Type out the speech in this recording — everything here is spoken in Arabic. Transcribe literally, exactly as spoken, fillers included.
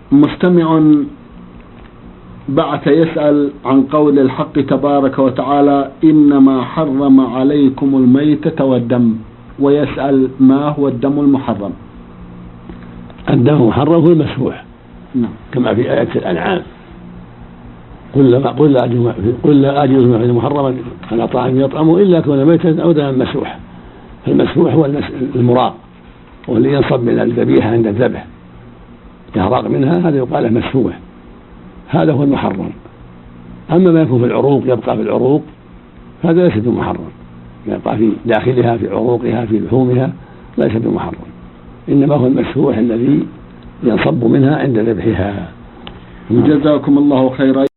مستمع بعث يسأل عن قول الحق تبارك وتعالى إنما حرم عليكم الميتة والدم، ويسأل ما هو الدم المحرم؟ الدم المحرم هو المسفوح، نعم. كما في آية الأنعام قل لا قل لا أجد قل لا أجد ما محرما على طاعم يطعمه إلا كون ميتا أو دما مسفوحا. فالمسفوح هو المراق والذي ينصب من الذبيحة عند الذبح يهرق منها، هذا يقال له مسفوح، هذا هو المحرم. أما ما يكون في العروق يبقى في العروق هذا ليس بمحرم، يبقى في داخلها في عروقها في لحومها ليس بمحرم، إنما هو المسفوح الذي ينصب منها عند ذبحها. جزاكم الله خيرا.